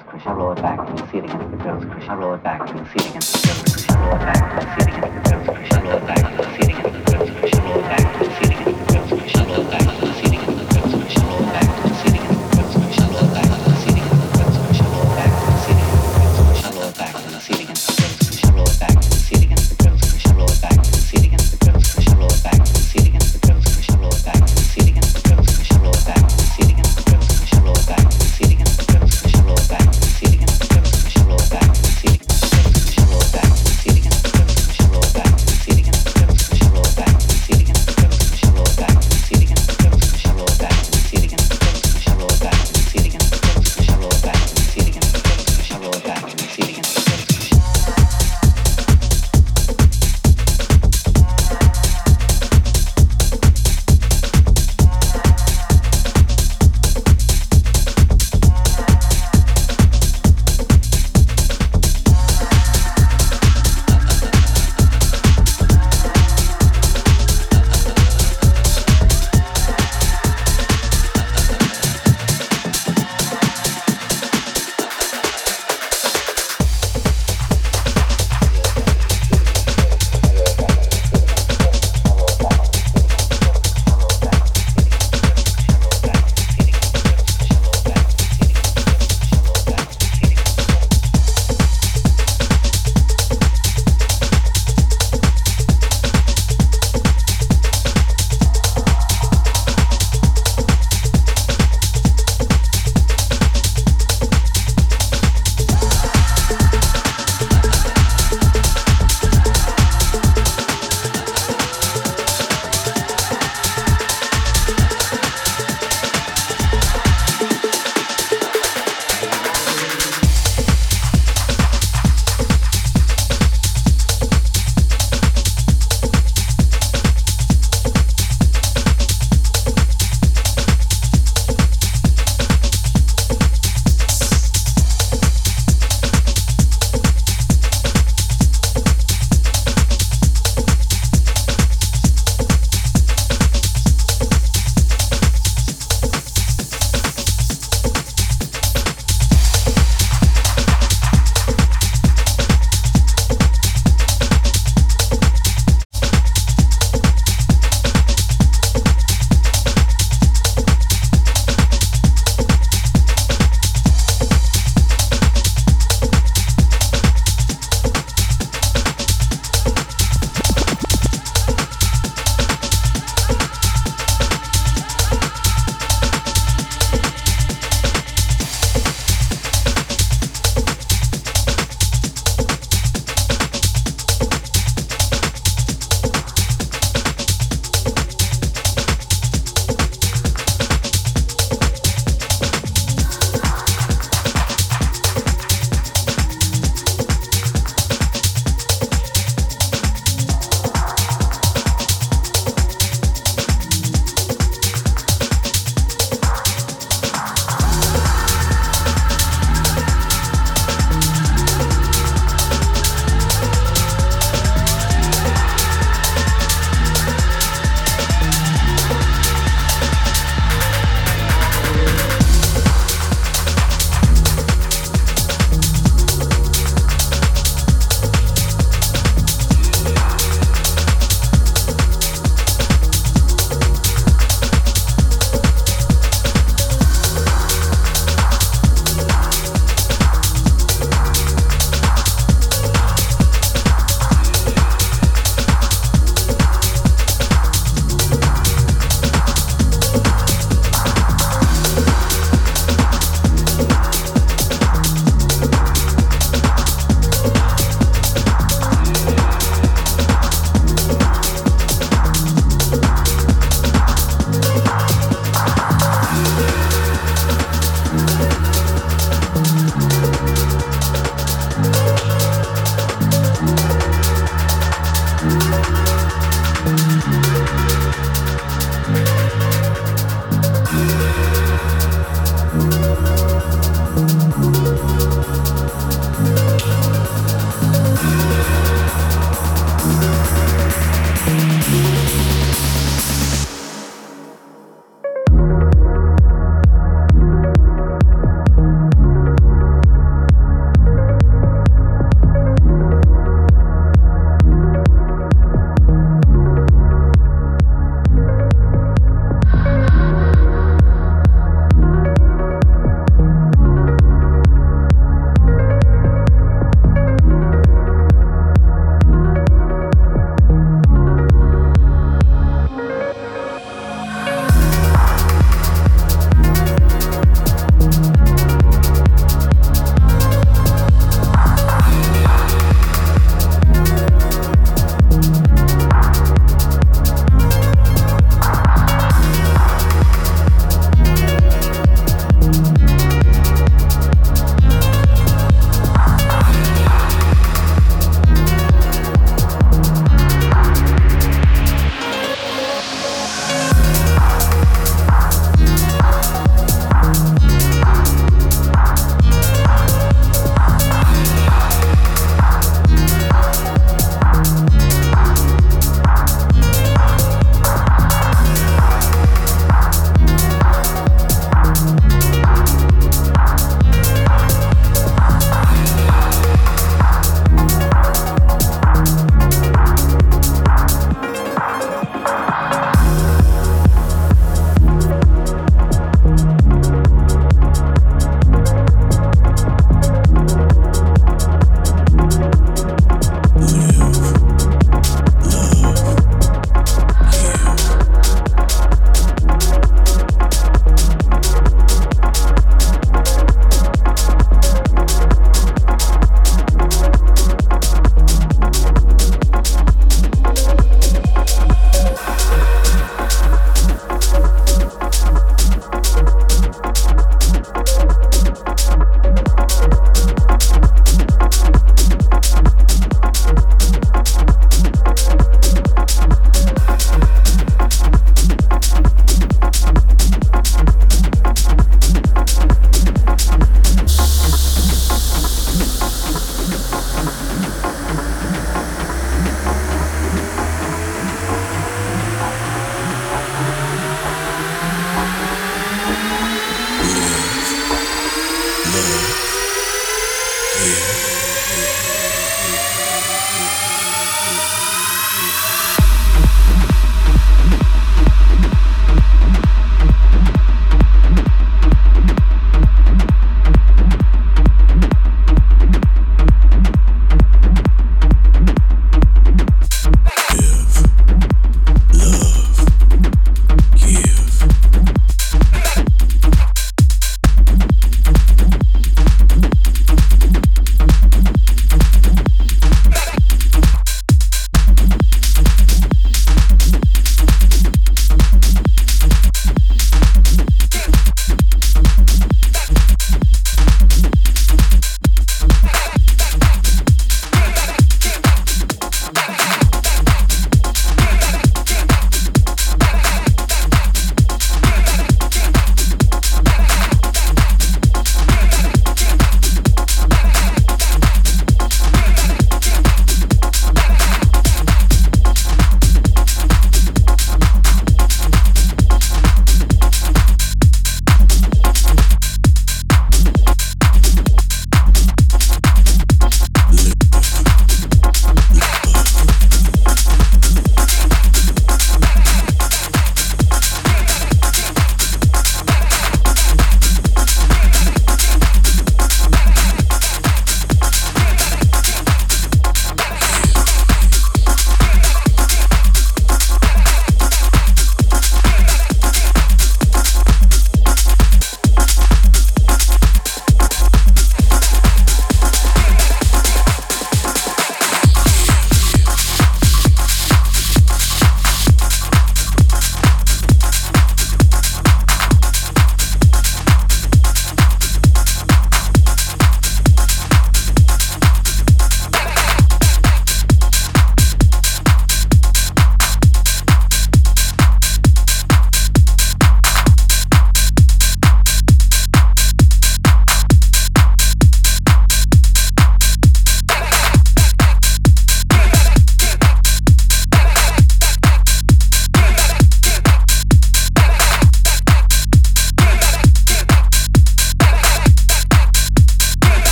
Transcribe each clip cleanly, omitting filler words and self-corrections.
girls push, I roll it back and see it again. The girls push, I roll it back and see it again. The girls push, I roll it back and see it again. The girls push, I roll it back and see it again. The girls push, I roll it back and see it again. The girls push, I roll it back and see it again. The girls push, I roll it back and see it again. The girls push, I roll it back and see it again. The girls push, I roll it back and see it again. The girls push, I roll it back and see it again. The girls push, I roll it back and see it again. The girls push, I roll it back and see it again. The girls push, I roll it back and see it again. The girls push, I roll it back and see it again. The girls push, I roll it back and see it again. The girls push, I roll it back and see it again. The girls push, I roll it back and see it again. The girls push, I roll it back and see it again. The girls push, I roll it back and see it again. The girls push, I roll it back and see it again. The girls push, I roll it back and see it again. The girls push, I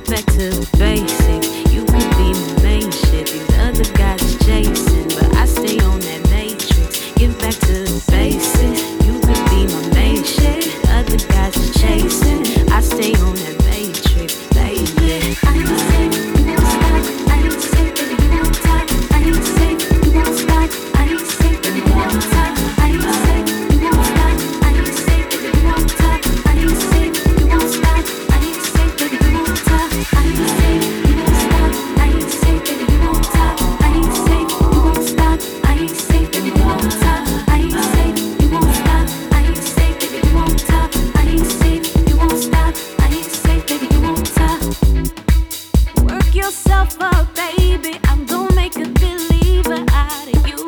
back to the basics. You could be my main shit. These other guys is chasing, but I stay on that matrix. Get back to the basics. You could be my main shit. These other guys is chasing. I stay on that matrix, baby. I ain't safe, you won't stop. I ain't safe, baby, you won't stop. I ain't safe, you won't stop. I ain't safe, baby, you won't stop. I ain't safe, you won't stop. I ain't safe, baby, you won't stop. I ain't safe, you won't stop. I ain't safe, baby, you won't stop. I ain't safe, you won't stop. I ain't safe, baby, you won't stop. I ain't safe, you won't stop. I ain't safe, baby, you won't stop. I ain't safe, you won't stop. I ain't safe, baby, you won't stop. I ain't safe, you won't stop. I ain't safe, baby, you won't stop. Work yourself up, baby. I'm gonna make a believer out of you.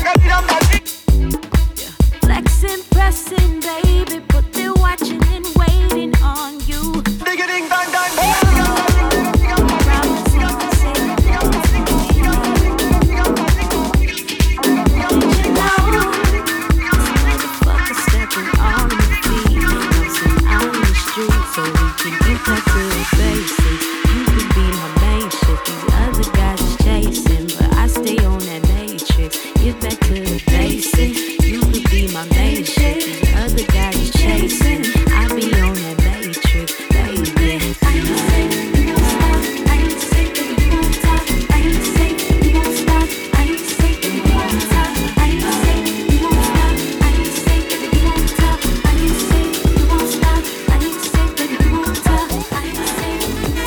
Yeah. Flexing, pressing, baby, but they're watching and waiting on you. So we can get back to the basics. You could be my main shit. These other guys is chasing, but I stay on that matrix. Get back to the basics. You could be my main shit. These other guys is chasing. I be on that matrix, baby. I ain't safe, you won't stop. I ain't safe, baby, you won't stop. I ain't safe, you won't stop. I ain't safe, baby, you won't stop. I ain't safe, you won't stop. I ain't safe, baby, you won't stop. I ain't safe, you won't stop. I ain't safe, baby, you won't stop. I ain't safe, you won't stop.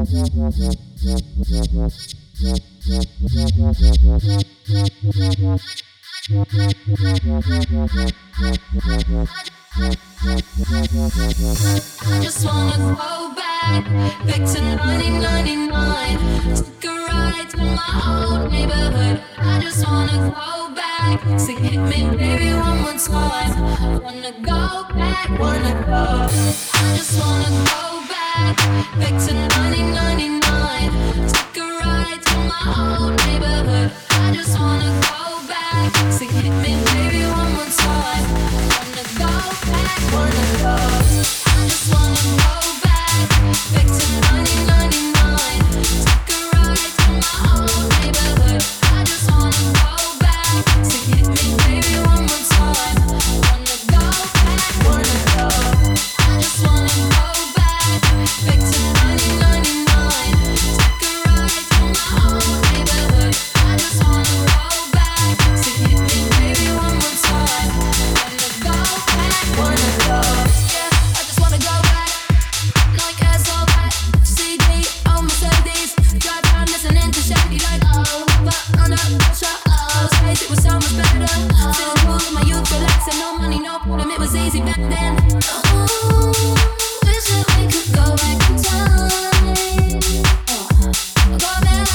I just wanna go back to 1999. Take a ride to my old neighborhood. I just wanna go back, so hit me, baby, one more time. Wanna go back, wanna go. I just wanna go back to 1999. Take a ride to my old neighborhood. I just wanna go back, so hit me, baby, one more time. Wanna go back, wanna go. I just wanna go back to 1999. Take a ride to my old neighborhood. I just wanna go back, so hit me, baby, one more time. Wanna go back, wanna go. I just wanna go back to 1999. Take a ride to my old neighborhood. I just wanna go back, so hit me, baby, one more time. Wanna go back, wanna go. Yeah, I just wanna go back. Like asshole back. CD on Mercedes. Drive down listening to Shady like oh, but under pressure. Oh, space it was so much better. Still cool in my youth, relaxing, no money, no problem. It was easy back then. Oh, wish that we could go back in time. Go back.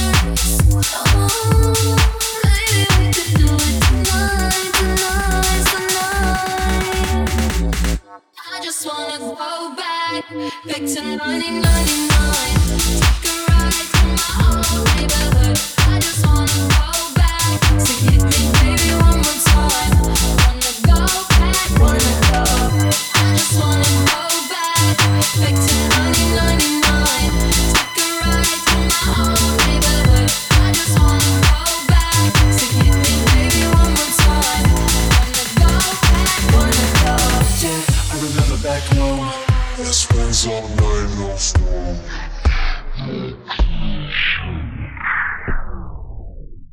Oh, maybe we could do it tonight, tonight, tonight. I just wanna go back to 1999. Take a ride to my old neighborhood. I just wanna go back, so hit me, baby, one more time. Wanna go back, wanna go. I just wanna go back to 1999. Take a ride to my old neighborhood. I just wanna go back, so hit me, baby, one more time. Wanna go back, wanna go. Yeah, I remember back home. Best friends all night, no phone.